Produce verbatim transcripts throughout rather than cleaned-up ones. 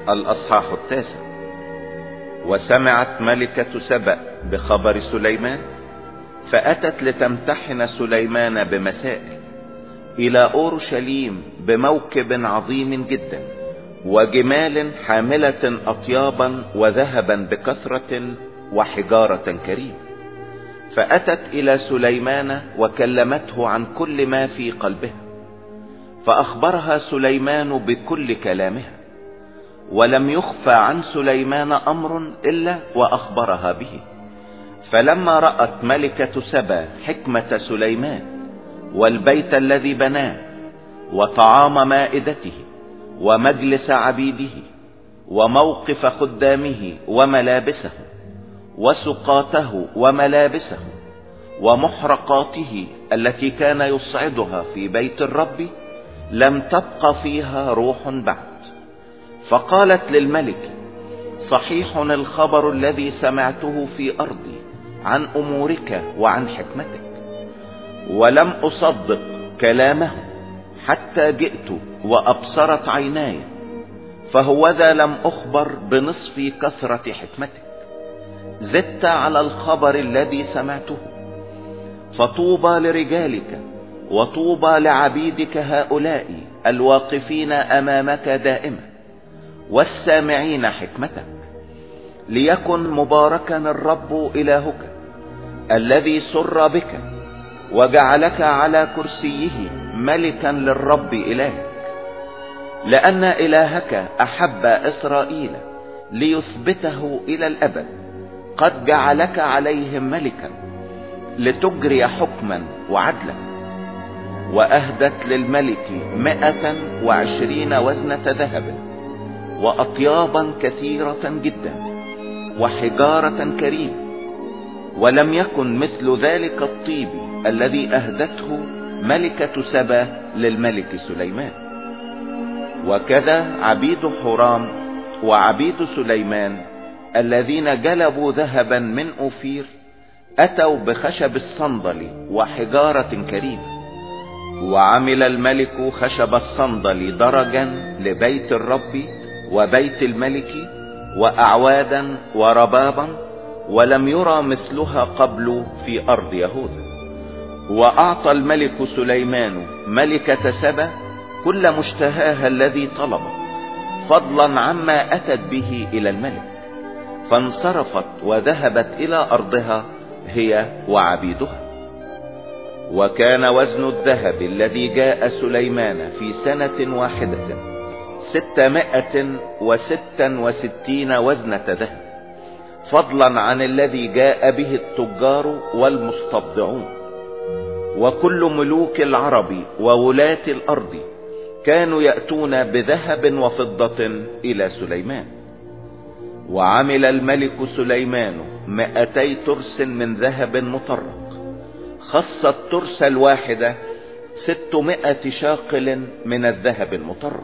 الأصحاح التاسع. وسمعت ملكة سبأ بخبر سليمان، فأتت لتمتحن سليمان بمسائل إلى أورشليم بموكب عظيم جدا، وجمال حاملة أطيابا وذهبا بكثرة وحجارة كريمة. فأتت إلى سليمان وكلمته عن كل ما في قلبها، فأخبرها سليمان بكل كلامها، ولم يخفى عن سليمان أمر إلا وأخبرها به. فلما رأت ملكة سبا حكمة سليمان والبيت الذي بناه وطعام مائدته ومجلس عبيده وموقف خدامه وملابسه وسقاته وملابسه ومحرقاته التي كان يصعدها في بيت الرب، لم تبق فيها روح بعد. فقالت للملك: صحيح الخبر الذي سمعته في أرضي عن أمورك وعن حكمتك، ولم أصدق كلامه حتى جئت وأبصرت عيناي، فهوذا لم أخبر بنصف كثرة حكمتك، زدت على الخبر الذي سمعته. فطوبى لرجالك وطوبى لعبيدك هؤلاء الواقفين أمامك دائما والسامعين حكمتك، ليكن مباركا الرب إلهك الذي سر بك وجعلك على كرسيه ملكا للرب إلهك، لأن إلهك أحب إسرائيل ليثبته إلى الأبد، قد جعلك عليهم ملكا لتجري حكما وعدلا. وأهدت للملك مئة وعشرين وزنة ذهب وأطيابا كثيرة جدا وحجارة كريمة، ولم يكن مثل ذلك الطيب الذي أهدته ملكة سبا للملك سليمان. وكذا عبيد حرام وعبيد سليمان الذين جلبوا ذهبا من أوفير أتوا بخشب الصندل وحجارة كريمة. وعمل الملك خشب الصندل درجا لبيت الرب وبيت الملك وأعوادا وربابا، ولم يرى مثلها قبل في أرض يهوذا. وأعطى الملك سليمان ملكة سبا كل مشتهاها الذي طلبت، فضلا عما أتت به إلى الملك، فانصرفت وذهبت إلى أرضها هي وعبيدها. وكان وزن الذهب الذي جاء سليمان في سنة واحدة ستمائة وستا وستين وزنة ذهب، فضلا عن الذي جاء به التجار والمستبضعون. وكل ملوك العرب وولاة الأرض كانوا يأتون بذهب وفضة إلى سليمان. وعمل الملك سليمان مائتي ترس من ذهب مطرق، خص الترس الواحدة ستمائة شاقل من الذهب المطرق،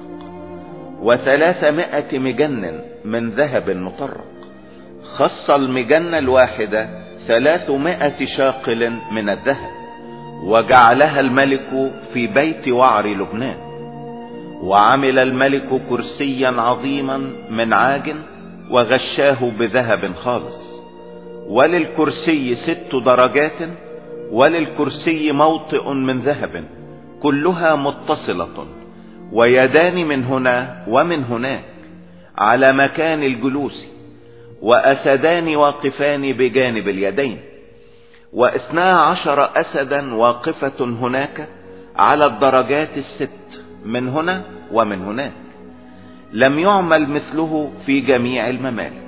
وثلاثمائة مجن من ذهب مطرق، خص المجن الواحدة ثلاثمائة شاقل من الذهب، وجعلها الملك في بيت وعر لبنان. وعمل الملك كرسيا عظيما من عاج وغشاه بذهب خالص، وللكرسي ست درجات، وللكرسي موطئ من ذهب كلها متصلة، ويدان من هنا ومن هناك على مكان الجلوس، وأسدان واقفان بجانب اليدين، واثنا عشر أسدا واقفة هناك على الدرجات الست من هنا ومن هناك، لم يعمل مثله في جميع الممالك.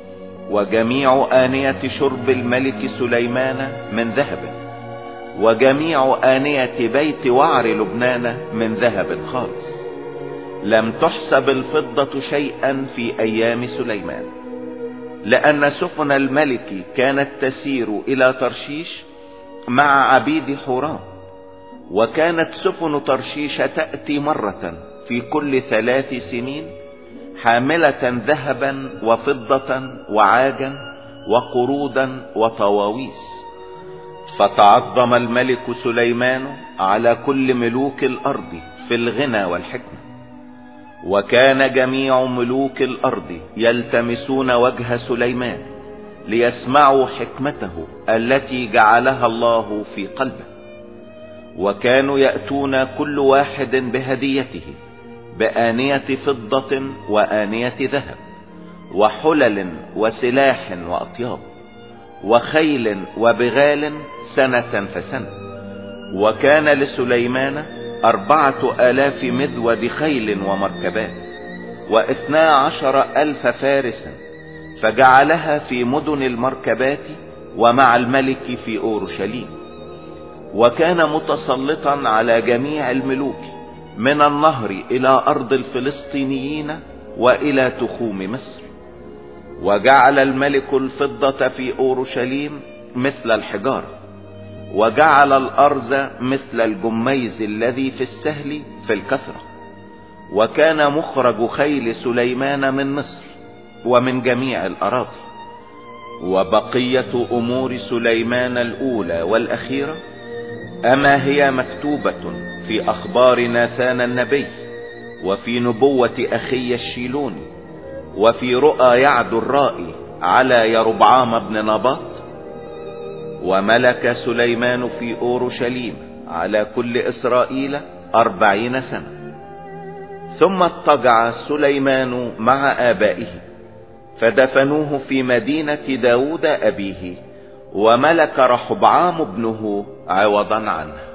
وجميع آنية شرب الملك سليمان من ذهب، وجميع آنية بيت وعر لبنان من ذهب خالص، لم تحسب الفضة شيئا في أيام سليمان، لأن سفن الملك كانت تسير إلى ترشيش مع عبيد حورام. وكانت سفن ترشيش تأتي مرة في كل ثلاث سنين حاملة ذهبا وفضة وعاجا وقرودا وطواويس. فتعظم الملك سليمان على كل ملوك الأرض في الغنى والحكمة. وكان جميع ملوك الارض يلتمسون وجه سليمان ليسمعوا حكمته التي جعلها الله في قلبه. وكانوا يأتون كل واحد بهديته، بآنية فضة وآنية ذهب وحلل وسلاح وأطياب وخيل وبغال سنة فسنة. وكان لسليمان أربعة آلاف مذود خيل ومركبات واثنا عشر ألف فارس، فجعلها في مدن المركبات ومع الملك في أورشليم. وكان متسلطا على جميع الملوك من النهر إلى أرض الفلسطينيين وإلى تخوم مصر. وجعل الملك الفضة في أورشليم مثل الحجارة، وجعل الأرز مثل الجميز الذي في السهل في الكثرة. وكان مخرج خيل سليمان من مصر ومن جميع الأراضي. وبقية أمور سليمان الأولى والأخيرة أما هي مكتوبة في أخبار ناثان النبي، وفي نبوة أخي الشيلوني، وفي رؤى يعد الرائي على يربعام بن نباط. وملك سليمان في أورشليم على كل إسرائيل أربعين سنة. ثم اضطجع سليمان مع آبائه، فدفنوه في مدينة داود أبيه، وملك رحبعام ابنه عوضا عنه.